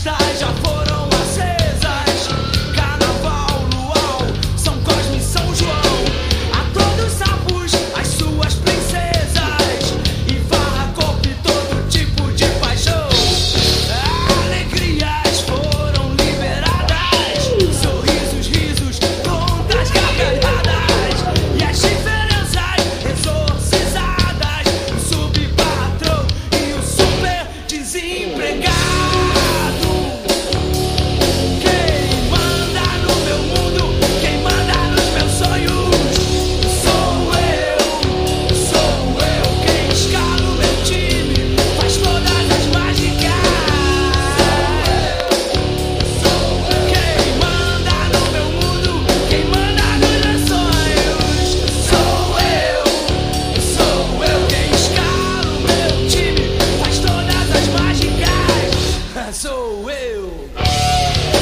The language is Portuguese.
festas já foram acesas. Carnaval, luau, São Cosme e São João. A todos sapos, as suas princesas. E farra, copo e todo tipo de paixão. Alegrias foram liberadas. Sorrisos, risos, contas, gargalhadas. E as diferenças exorcizadas. O subpatrão e o super desempregado. Quem manda no meu mundo, quem manda nos meus sonhos, sou eu. Quem escala o meu time, faz todas as mágicas. Quem manda no meu mundo, quem manda nos meus sonhos, sou eu. Quem escala o meu time, faz todas as mágicas. Sou eu.